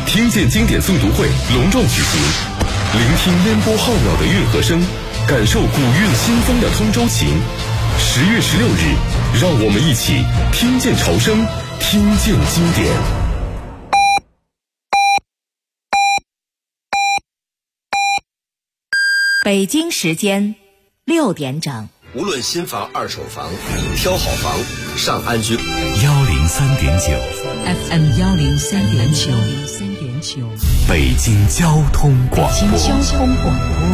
听见经典诵读会隆壮举行，聆听烟波浩渺的运河声，感受古韵新风的通州情。10月16日，让我们一起听见潮声，听见经典。 北京时间6点整。 无论新房二手房，挑好房上安居。 103.9 FM 103.9， 北京交通广播。 北京交通广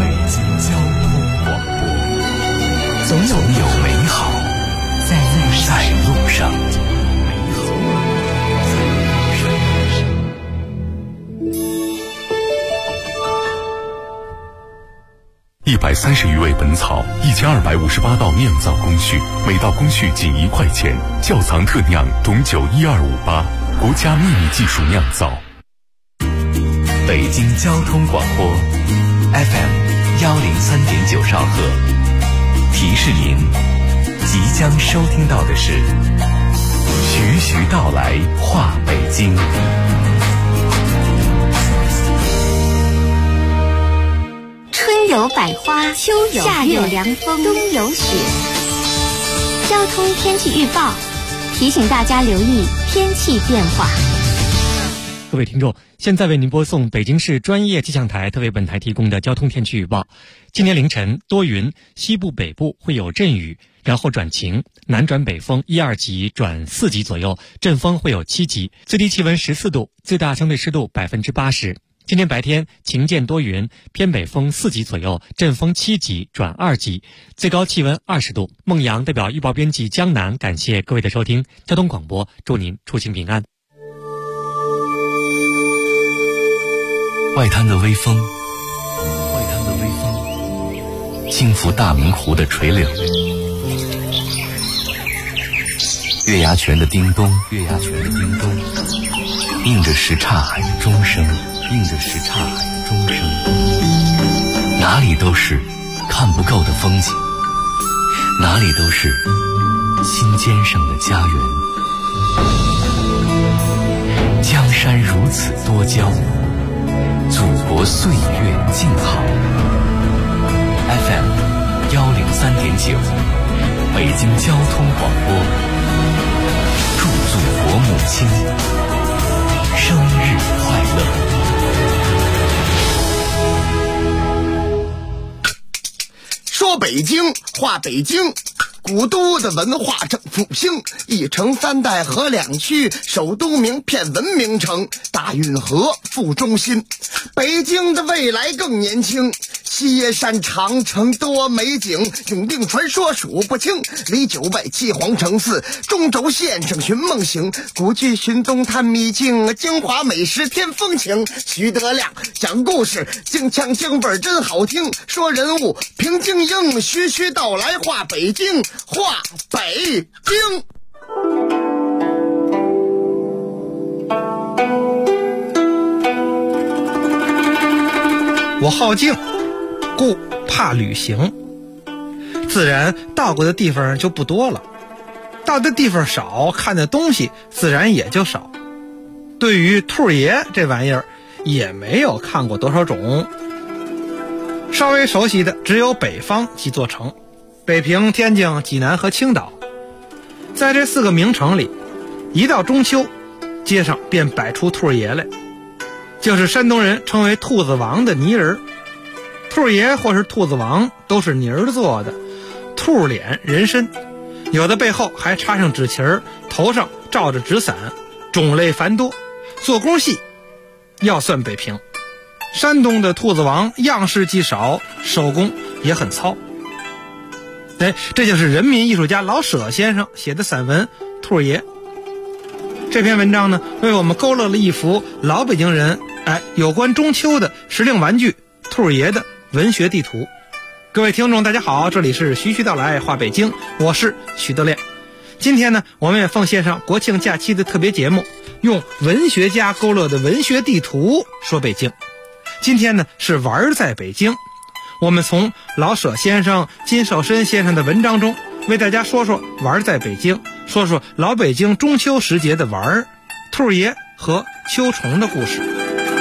播，总有美好在路上。 130余味本草，1258道酿造工序，每道工序仅1块钱。窖藏特酿董酒12588，国家秘密技术酿造。 北京交通广播 FM 103.9兆赫，提示您，即将收听到的是徐徐道来话北京。 春有百花，秋有夏有凉风，冬有雪。交通天气预报提醒大家留意天气变化。 各位听众，现在为您播送北京市专业气象台特为本台提供的交通天气预报。今天凌晨多云，西部北部会有阵雨，然后转晴，南转北风1、2级转4级左右，阵风会有7级，最低气温14度，最大相对湿度80%。 今天白天晴间多云，偏北风4级左右，阵风7级转2级，最高气温20度。孟阳代表预报编辑江南感谢各位的收听，交通广播祝您出行平安。 外滩的微风，轻拂大明湖的垂柳，月牙泉的叮咚，映着什刹海的钟声。 哪里都是看不够的风景，哪里都是心尖上的家园。江山如此多娇，祖国岁月静好。FM 103.9，北京交通广播，祝祖国母亲生日快乐。 说北京，话北京，古都的文化正复兴，一城3代合2区，首都名片文明城，大运河副中心。北京的未来更年轻，西山长城多美景，永定传说数不清。离9外7皇城4，中轴线上寻梦行，古迹寻东探秘境，京华美食添风情。徐德亮讲故事，京腔京味儿真好听，说人物评京英，徐徐道来话北京，话北京。 我好静，故怕旅行，自然到过的地方就不多了，到的地方少，看的东西自然也就少。对于兔爷这玩意儿，也没有看过多少种。稍微熟悉的只有北方几座城：北平、天津、济南和青岛。在这4个名城里，一到中秋，街上便摆出兔爷来。 就是山东人称为兔子王的泥人，兔爷或是兔子王都是泥儿做的，兔脸人身，有的背后还插上纸旗儿，头上罩着纸伞，种类繁多，做工细，要算北平。山东的兔子王样式既少，手工也很糙。哎，这就是人民艺术家老舍先生写的散文《兔爷》。这篇文章呢，为我们勾勒了一幅老北京人有关中秋的时令玩具兔爷的文学地图。各位听众大家好，这里是徐徐道来话北京，我是许德亮。今天呢，我们也奉献上国庆假期的特别节目，用文学家勾勒的文学地图说北京。今天呢是玩在北京，我们从老舍先生、金守申先生的文章中为大家说说玩在北京，说说老北京中秋时节的玩儿、兔爷和秋虫的故事。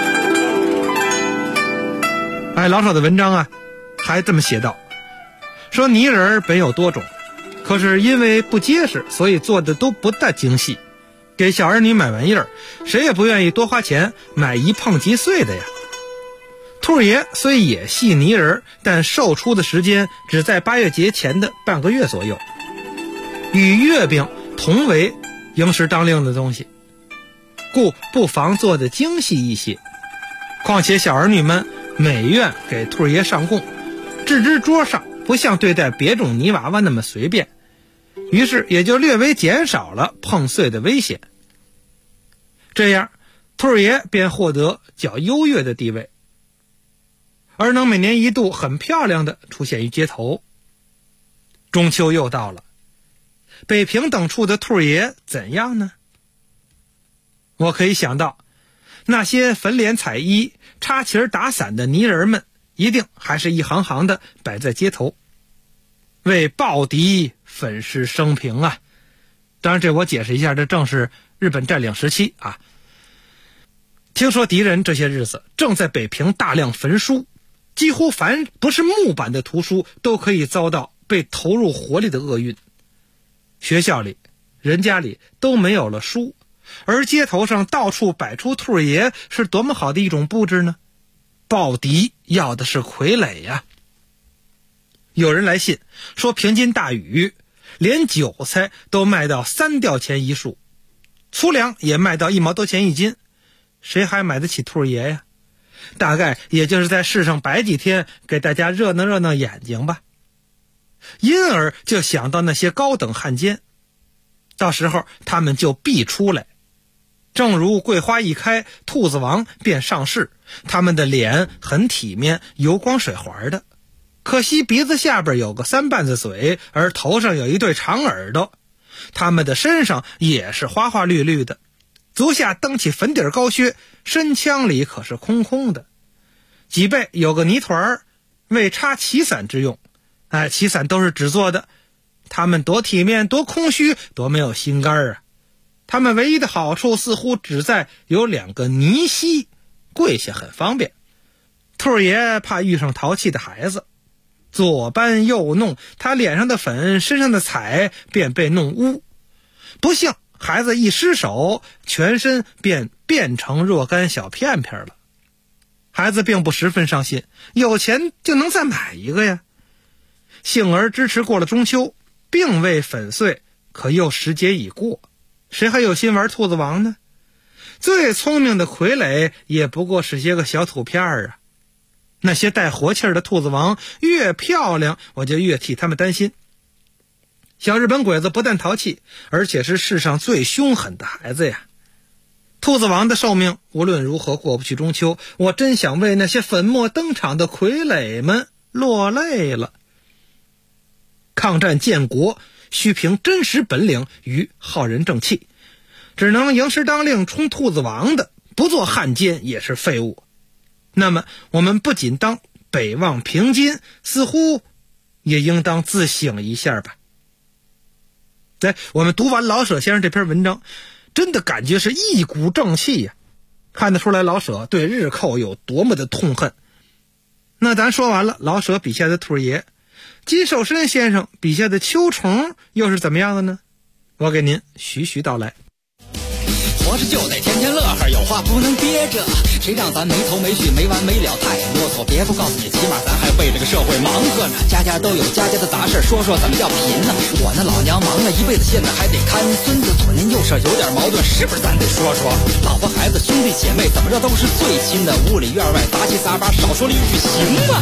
老舍的文章啊还这么写道，说泥人本有多种，可是因为不结实，所以做的都不大精细。给小儿女买玩意儿，谁也不愿意多花钱买一碰即碎的呀。兔爷虽也系泥人，但售出的时间只在8月节前的半个月左右，与月饼同为应时当令的东西，故不妨做得精细一些。况且小儿女们每愿给兔爷上供，置之桌上，不像对待别种泥娃娃那么随便，于是也就略微减少了碰碎的危险。这样兔爷便获得较优越的地位，而能每年一度很漂亮的出现于街头。中秋又到了，北平等处的兔爷怎样呢？我可以想到，那些粉脸彩衣、插旗打伞的泥人们，一定还是一行行的摆在街头，为暴敌粉饰生平啊。当然这我解释一下，这正是日本占领时期啊。听说敌人这些日子正在北平大量焚书，几乎凡不是木板的图书都可以遭到被投入火里的厄运。学校里、人家里都没有了书，而街头上到处摆出兔爷，是多么好的一种布置呢？暴敌要的是傀儡呀。有人来信说平津大雨，连韭菜都卖到3吊钱一束，粗粮也卖到1毛多钱一斤，谁还买得起兔爷呀？大概也就是在市上摆几天，给大家热闹热闹眼睛吧。因而就想到那些高等汉奸，到时候他们就必出来。正如桂花一开，兔子王便上市，他们的脸很体面，油光水滑的，可惜鼻子下边有个3瓣子嘴，而头上有一对长耳朵。他们的身上也是花花绿绿的，足下蹬起粉底高靴，身腔里可是空空的，脊背有个泥团，为插旗伞之用。旗伞都是纸做的，他们多体面，多空虚，多没有心肝啊！他们唯一的好处似乎只在有2个泥溪，跪下很方便。兔爷怕遇上淘气的孩子，左搬右弄，他脸上的粉，身上的彩便被弄污，不幸孩子一失手，全身便变成若干小片片了。孩子并不十分伤心，有钱就能再买一个呀。幸而支持过了中秋，并未粉碎，可又时节已过，谁还有心玩兔子王呢？最聪明的傀儡也不过是些个小土片啊。那些带活气的兔子王越漂亮，我就越替他们担心。小日本鬼子不但淘气，而且是世上最凶狠的孩子呀。兔子王的寿命无论如何过不去中秋，我真想为那些粉墨登场的傀儡们落泪了。抗战建国需凭真实本领与浩然正气，只能迎时当令冲兔子王的，不做汉奸也是废物。那么我们不仅当北望平津，似乎也应当自省一下吧。我们读完老舍先生这篇文章，真的感觉是一股正气呀，看得出来老舍对日寇有多么的痛恨。那咱说完了老舍笔下的兔爷，金寿申先生笔下的秋虫又是怎么样的呢？我给您徐徐道来。 活着就得天天乐呵，有话不能憋着，谁让咱没头没绪没完没了太啰嗦。别不告诉你，起码咱还为这个社会忙活呢。家家都有家家的杂事，说说怎么叫贫呢？我那老娘忙了一辈子，现在还得看孙子，左邻右舍有点矛盾，是不是咱得说说？老婆孩子兄弟姐妹怎么着都是最亲的，屋里院外杂七杂八，少说了一句行吗？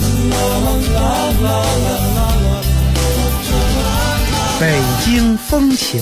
北京风情。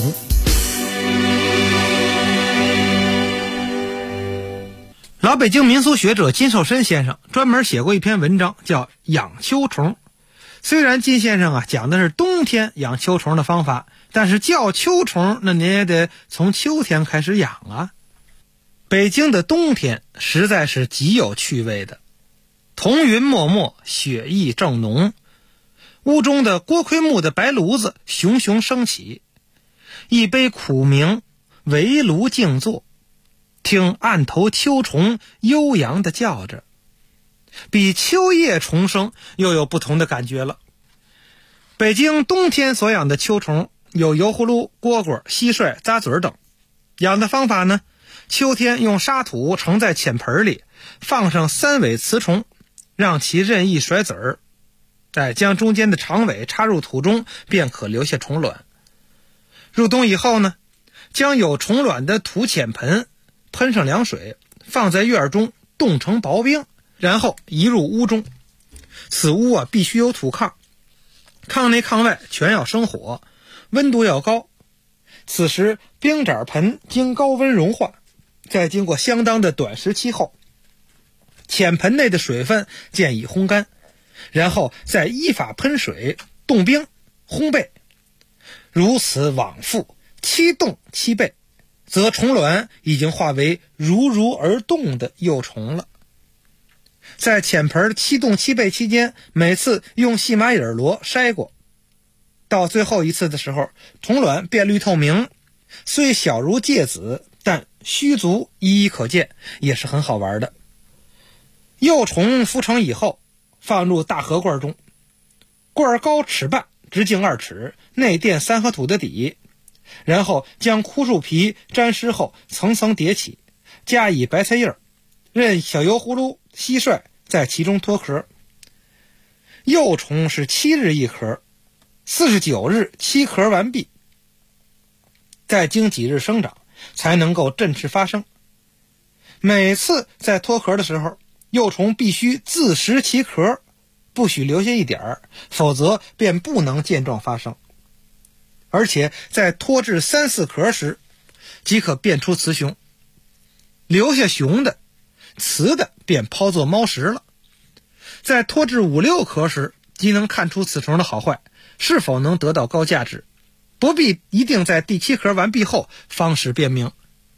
老北京民俗学者金寿申先生专门写过一篇文章叫《养秋虫》。虽然金先生讲的是冬天养秋虫的方法，但是叫秋虫那您也得从秋天开始养啊。北京的冬天实在是极有趣味的，彤云漠漠，雪意正浓，屋中的锅盔木的白炉子熊熊升起，一杯苦茗，围炉静坐，听案头秋虫悠扬地叫着， 比秋叶重生又有不同的感觉了。北京冬天所养的秋虫有油葫芦、蝈蝈、蟋蟀、咂嘴等。养的方法呢，秋天用沙土盛在浅盆里，放上3尾雌虫，让其任意甩籽儿，将中间的长尾插入土中，便可留下虫卵。入冬以后呢，将有虫卵的土浅盆喷上凉水，放在院中冻成薄冰，然后移入屋中。此屋必须有土炕，炕内炕外全要生火，温度要高。此时冰盏盆经高温融化，再经过相当的短时期后，浅盆内的水分建议烘干，然后再依法喷水、冻冰、烘焙，如此往复7冻7焙，则虫卵已经化为如如而动的幼虫了。在浅盆7冻7焙期间，每次用细麻眼螺筛过，到最后一次的时候，虫卵变绿透明，虽小如芥子，但须足一一可见，也是很好玩的。幼虫孵成以后，放入大盒罐中，罐高尺半，直径2尺，内垫3合土的底，然后将枯树皮沾湿后层层叠起，加以白菜叶，任小油葫芦、蟋蟀在其中脱壳。幼虫是7日一壳，49日7壳完毕，再经几日生长，才能够振翅发生。每次在脱壳的时候，幼虫必须自食其壳，不许留下一点儿，否则便不能健壮发生。而且在脱至3、4壳时，即可辨出雌雄，留下雄的，雌的便抛作猫食了。在脱至5、6壳时，即能看出此虫的好坏，是否能得到高价值，不必一定在第7壳完毕后方使辨明。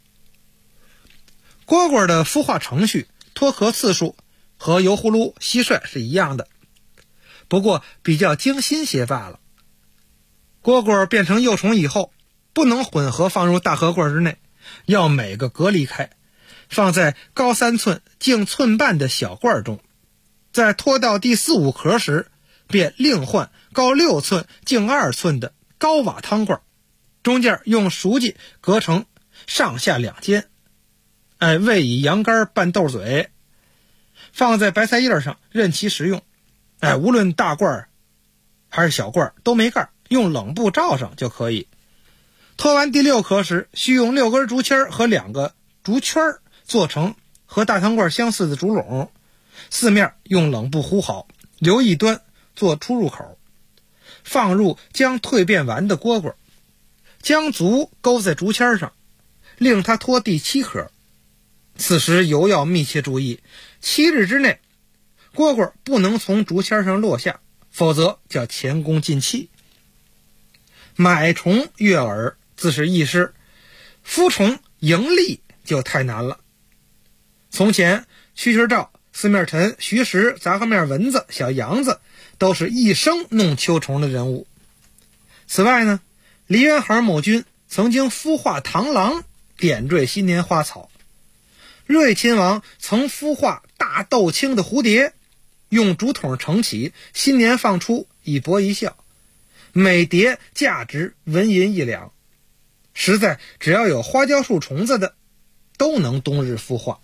蝈蝈的孵化程序、脱壳次数和油葫芦、蟋蟀是一样的，不过比较精心些罢了。蝈蝈变成幼虫以后，不能混合放入大盒罐之内，要每个隔离开，放在高3寸、径寸半的小罐中。在脱到第4、5壳时，便另换高6寸、径2寸的高瓦汤罐，中间用熟剂隔成上下2间，喂以羊肝拌豆嘴，放在白菜叶上任其食用。无论大罐还是小罐都没盖，用冷布罩上就可以。脱完第6壳时，需用6根竹签和2个竹圈做成和大汤罐相似的竹笼，四面用冷布糊好，留一端做出入口，放入将蜕变完的蝈蝈，将足勾在竹签上，令它脱第7壳。此时尤要密切注意，7日之内蝈蝈不能从竹签上落下，否则叫前功尽弃。买虫悦耳自是易事，孵虫盈利就太难了。从前蛐蛐照、四面陈、徐石、杂合面蚊子、小羊子都是一生弄秋虫的人物。此外呢，梨园行某君曾经孵化螳螂，点缀新年花草。瑞亲王曾孵化大豆青的蝴蝶，用竹筒盛起，新年放出，一博一笑，每蝶价值文银1两，实在只要有花椒树虫子的，都能冬日孵化。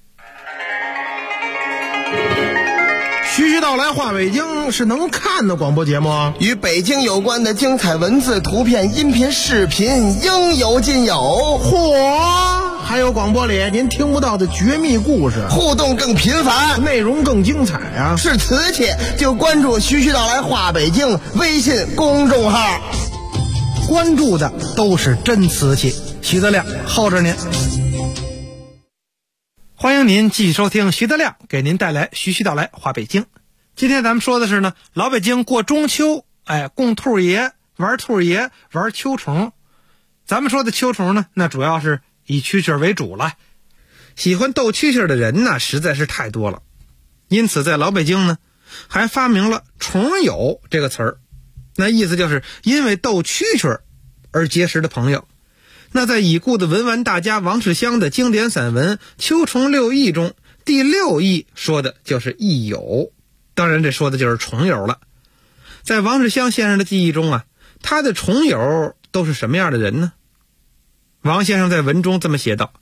徐徐道来话北京是能看的广播节目， 与北京有关的精彩文字、图片、音频、视频应有尽有。 嚯！还有广播里您听不到的绝密故事， 互动更频繁， 内容更精彩啊！ 是瓷器就关注徐徐道来话北京微信公众号， 关注的都是真瓷器。徐德亮候着您。 欢迎您继续收听徐德亮给您带来徐徐道来话北京。今天咱们说的是呢，老北京过中秋，供兔爷，玩兔爷，玩秋虫。咱们说的秋虫呢，那主要是以蛐蛐为主了。喜欢斗蛐蛐的人呢，实在是太多了，因此在老北京呢，还发明了虫友这个词儿。那意思就是因为斗蛐蛐而结识的朋友。那在已故的文玩大家王世襄的经典散文《秋虫六义》中， 第6义说的就是义友，当然这说的就是重友了。在王世襄先生的记忆中啊，他的重友都是什么样的人呢？王先生在文中这么写道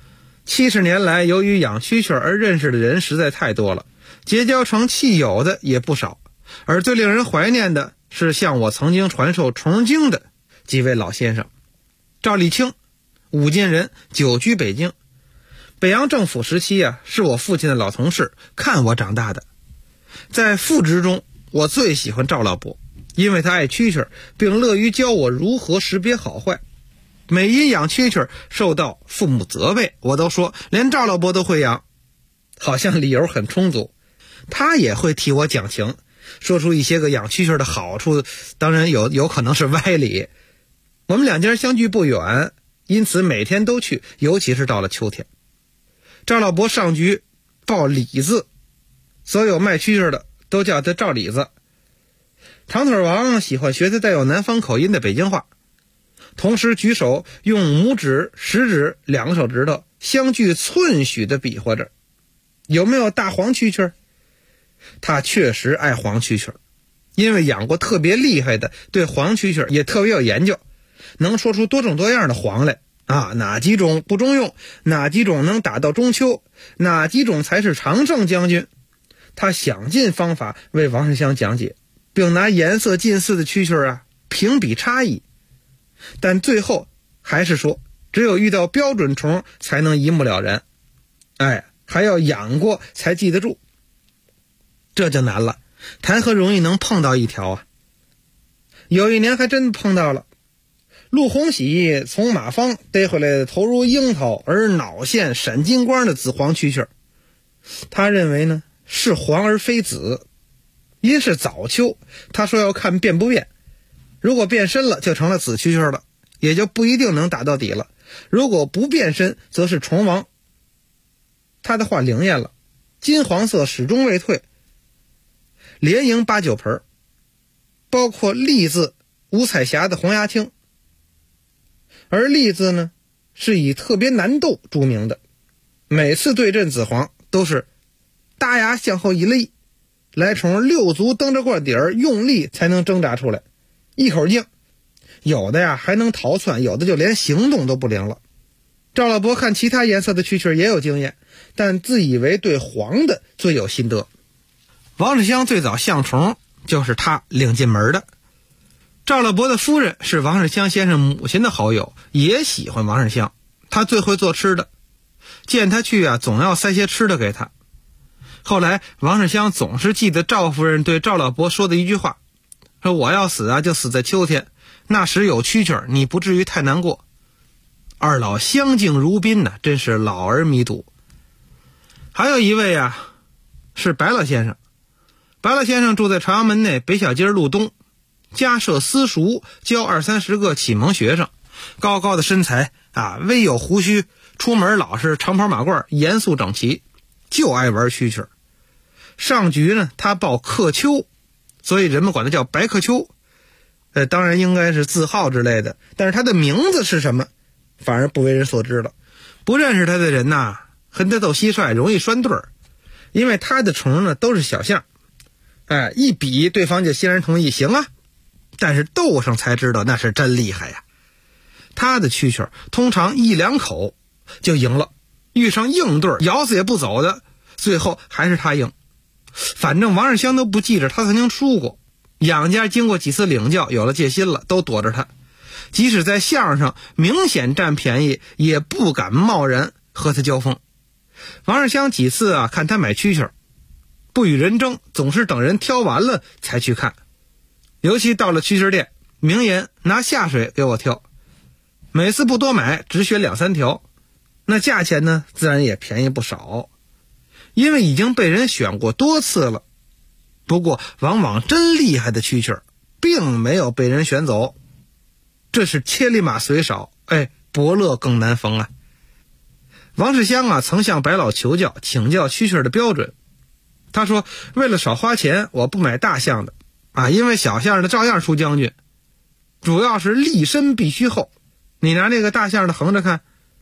：70年来，由于养蛐蛐而认识的人实在太多了，结交成契友的也不少，而最令人怀念的是向我曾经传授虫经的几位老先生。赵立清，武进人，久居北京。北洋政府时期啊，是我父亲的老同事，看我长大的。在父职中，我最喜欢赵老伯，因为他爱蛐蛐，并乐于教我如何识别好坏。每因养蛐蛐受到父母责备，我都说连赵老伯都会养，好像理由很充足。他也会替我讲情，说出一些个养蛐蛐的好处，当然有可能是歪理。我们两家相距不远，因此每天都去，尤其是到了秋天。赵老伯上局报李字，所有卖蛐蛐的都叫他赵李子。长腿王喜欢学他带有南方口音的北京话，同时举手用拇指、食指2个手指头相距寸许的比划着，有没有大黄蛐蛐？他确实爱黄蛐蛐，因为养过特别厉害的，对黄蛐蛐也特别有研究，能说出多种多样的黄来啊，哪几种不中用，哪几种能打到中秋，哪几种才是常胜将军。他想尽方法为王世襄讲解，并拿颜色近似的蛐蛐评比差异，但最后还是说只有遇到标准虫才能一目了然，还要养过才记得住，这就难了，谈何容易能碰到一条啊。有一年还真碰到了，陆鸿喜从马坊逮回来的头如樱桃而脑线闪金光的紫黄蛐蛐，他认为呢是黄而非紫，因是早秋，他说要看变不变，如果变深了就成了紫蛐蛐了，也就不一定能打到底了，如果不变深则是虫王。他的话灵验了，金黄色始终未退，连赢8、9盆，包括栗字五彩霞的红牙青。而栗字呢是以特别难斗著名的，每次对阵紫黄都是大牙向后一勒，来虫6足蹬着罐底儿用力才能挣扎出来，一口劲，有的还能逃窜，有的就连行动都不灵了。赵老伯看其他颜色的蛐蛐也有经验，但自以为对黄的最有心得。王世襄最早相虫就是他领进门的。赵老伯的夫人是王世襄先生母亲的好友，也喜欢王世襄，他最会做吃的，见他去总要塞些吃的给他。后来王世襄总是记得赵夫人对赵老伯说的一句话，说我要死就死在秋天，那时有蛐蛐，你不至于太难过。二老相敬如宾真是老而弥笃。还有一位是白老先生。白老先生住在朝阳门内北小街路东，家设私塾，教20-30个启蒙学生，高高的身材微有胡须，出门老是长袍马褂，严肃整齐，就爱玩蛐蛐。上局呢他报克秋，所以人们管他叫白克秋，当然应该是字号之类的，但是他的名字是什么反而不为人所知了。不认识他的人和他斗蟋蟀容易拴对儿，因为他的虫呢都是小象，一比对方就欣然同意，行啊。但是斗上才知道那是真厉害呀。他的蛐蛐通常1、2口就赢了，遇上硬对咬死也不走的，最后还是他赢。反正王世襄都不记着他曾经输过，养家经过几次领教有了戒心了，都躲着他，即使在相上明显占便宜也不敢贸然和他交锋。王世襄几次看他买蛐蛐，不与人争，总是等人挑完了才去看。尤其到了蛐蛐店，明言拿下水给我挑，每次不多买，只选2、3条，那价钱呢自然也便宜不少，因为已经被人选过多次了。不过往往真厉害的蛐蛐并没有被人选走，这是千里马随少，伯乐更难逢啊。王世襄曾向白老求教，请教蛐蛐的标准。他说为了少花钱，我不买大象的因为小象的照样出将军，主要是立身必须厚，你拿那个大象的横着看，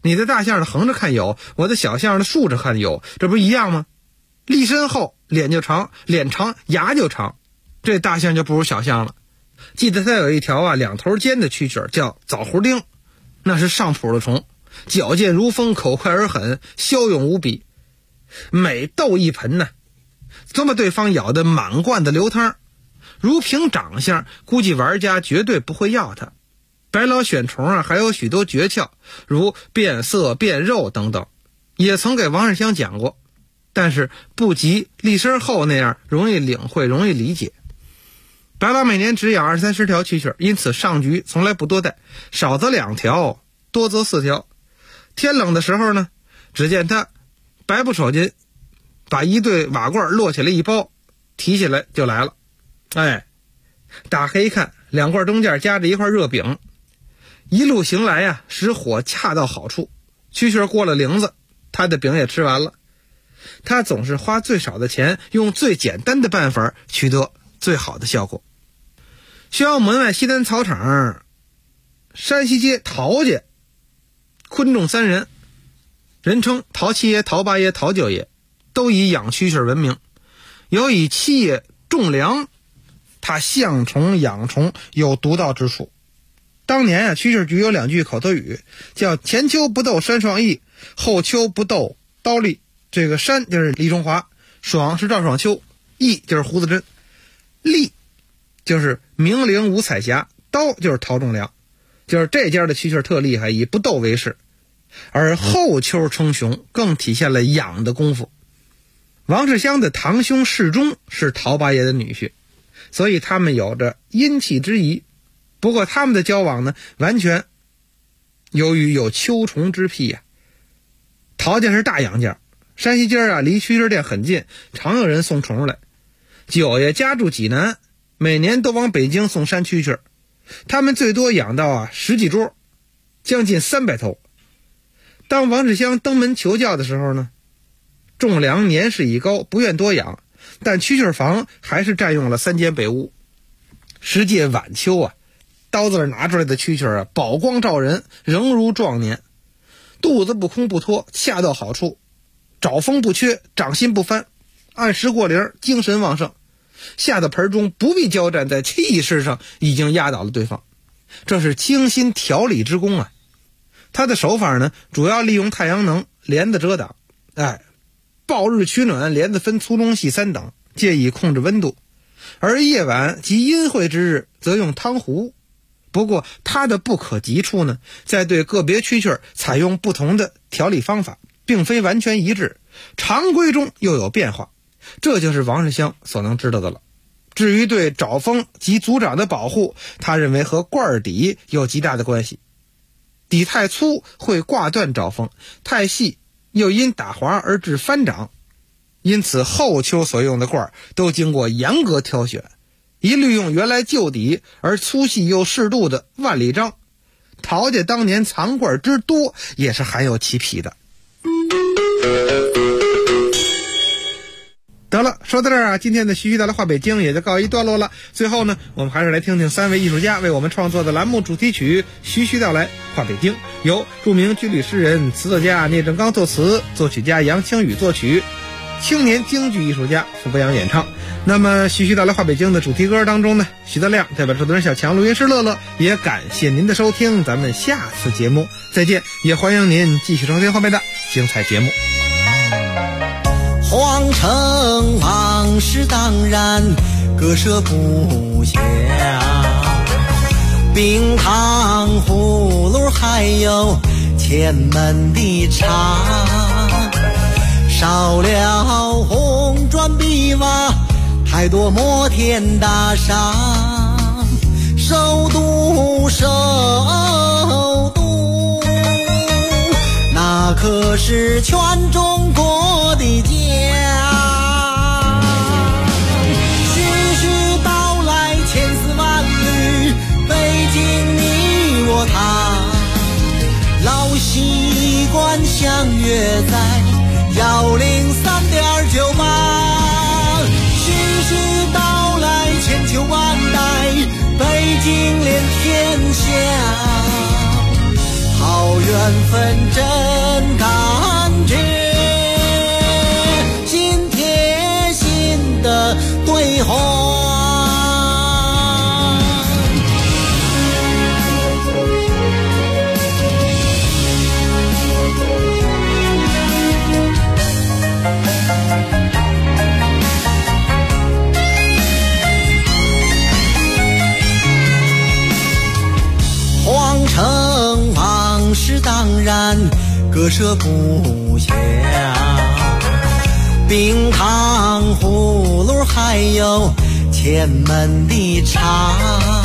你的大象横着看有，我的小象的竖着看有，这不一样吗？立身后脸就长，脸长牙就长，这大象就不如小象了。记得它有一条两头尖的蛐蛐叫枣胡丁，那是上谱的虫，矫健如风，口快而狠，骁勇无比。每斗一盆呢，这么对方咬得满罐的流汤，如凭长相估计玩家绝对不会要它。白老选虫还有许多诀窍，如变色变肉等等，也曾给王世襄讲过，但是不及立身后那样容易领会容易理解。白老每年只养20-30条蛐蛐，因此上局从来不多带，少则2条，多则4条。天冷的时候呢，只见他白布手巾把一对瓦罐摞起来一包，提起来就来了。打开一看，2罐中间夹着一块热饼，一路行来使火恰到好处，蛐蛐过了铃子，他的饼也吃完了。他总是花最少的钱，用最简单的办法取得最好的效果。宣阳门外西单草场，山西街陶家昆仲3人，人称陶七爷、陶八爷、陶九爷，都以养蛐蛐闻名。尤以七爷仲良，他相虫养虫有独到之处。当年蛐蛐局有2句口头语，叫前秋不斗山爽义，后秋不斗刀立。这个山就是李中华，爽是赵爽秋，义就是胡子珍，立就是明灵吴彩霞，刀就是陶仲良。就是这家的蛐蛐特厉害，以不斗为事。而后秋称雄更体现了养的功夫。王世襄的堂兄世忠是陶八爷的女婿，所以他们有着姻契之谊。不过他们的交往呢，完全由于有秋虫之癖陶家是大养家，山西街离蛐蛐店很近，常有人送虫来。九爷家住济南，每年都往北京送山蛐蛐，他们最多养到10几桌，将近300头。当王世襄登门求教的时候呢，仲良年事已高，不愿多养，但蛐蛐房还是占用了3间北屋。时届晚秋刀子拿出来的蛐蛐宝光照人，仍如壮年，肚子不空不脱，恰到好处，爪风不缺，掌心不翻，按时过铃，精神旺盛，下到盆中不必交战，在气势上已经压倒了对方。这是精心调理之功他的手法呢，主要利用太阳能、帘子遮挡，暴日取暖，帘子分粗中细3等，借以控制温度。而夜晚及阴晦之日，则用汤壶。不过它的不可及处呢，在对个别蛐蛐采用不同的调理方法，并非完全一致，常规中又有变化，这就是王世襄所能知道的了。至于对爪风及族长的保护，他认为和罐底有极大的关系。底太粗会挂断爪风，太细又因打滑而致翻掌，因此后秋所用的罐都经过严格挑选，一律用原来旧底而粗细又适度的万里章。陶家当年藏罐之多，也是含有其癖的。得了，说到这儿今天的徐徐道来话北京也就告一段落了。最后呢，我们还是来听听3位艺术家为我们创作的栏目主题曲《徐徐道来话北京》，由著名军旅诗人、词作家聂正刚作词，作曲家杨清宇作曲，青年京剧艺术家傅博洋演唱。那么徐徐道来话北京的主题歌当中呢，徐德亮代表制作人小强、录音师乐乐，也感谢您的收听，咱们下次节目再见，也欢迎您继续收听后面的精彩节目。 皇城往事当然割舍不下，冰糖葫芦还有前门的茶，少了红砖碧瓦，太多摩天大厦，首都那可是全中国的家。徐徐道来千丝万缕，北京你我他，老习惯相约在103.98。徐徐道来千秋万代，北京连天下，好远缘分真感觉，心贴心的对话。皇城往事当然割舍不下，冰糖葫芦还有前门的茶，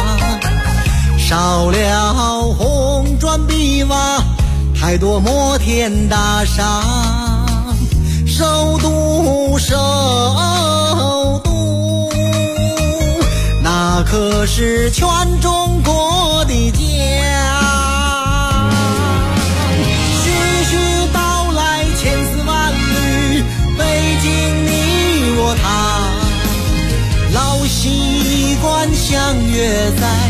少了红砖碧瓦，太多摩天大厦，首都那可是全中国的家。徐徐道来千丝万缕，北京你我他，老习惯相约在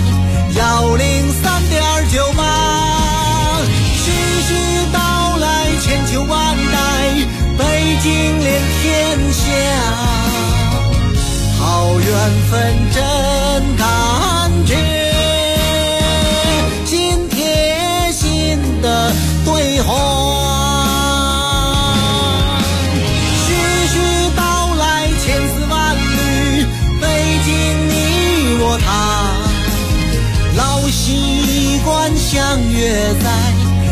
103.98。徐徐道来千秋万代，北京连天下，好缘分真感觉，心贴心的对话。徐徐道来千丝万缕，北京你我他，老习惯相约在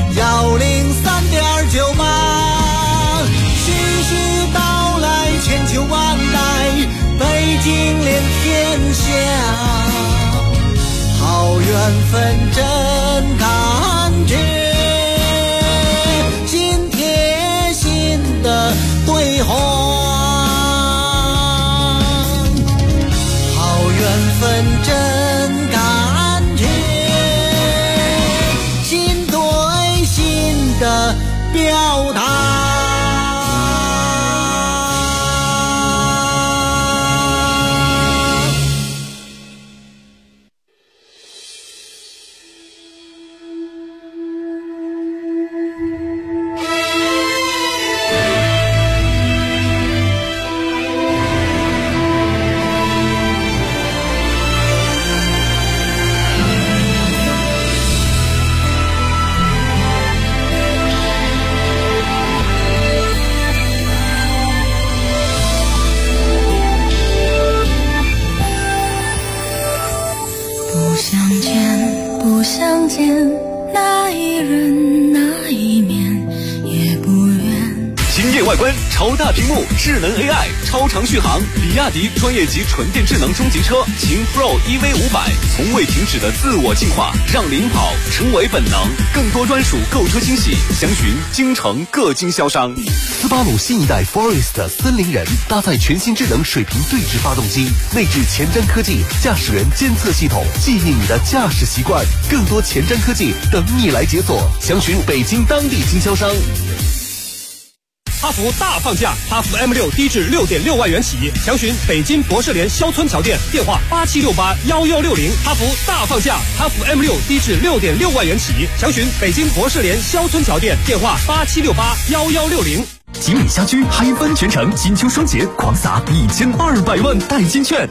103.98。徐徐道来千秋万代，北京连天下，好缘分真感觉，心贴心的对话。好缘分真感觉，心对心的表达。 不相见，那一人那一面也不愿。 惊艳外观，超大屏幕，智能 AI， 超长续航，比亚迪专业级纯电智能中级车秦 Pro EV500，从未停止的自我进化，让领跑成为本能。更多专属购车惊喜，详询京城各经销商。 斯巴鲁新一代 Forest 森林人搭载全新智能水平对置发动机，内置前瞻科技驾驶员监测系统，记忆你的驾驶习惯。更多前瞻科技等你来解锁，详询北京当地经销商。 哈弗大放价，哈弗 M6 低至 6.6万元起，详询北京博士联肖村桥店，电话87681160。哈弗大放价，哈弗 M6 低至 6.6万元起，详询北京博士联肖村桥店，电话87681160。 吉米家居嗨翻全城，金秋双节狂撒1200万代金券，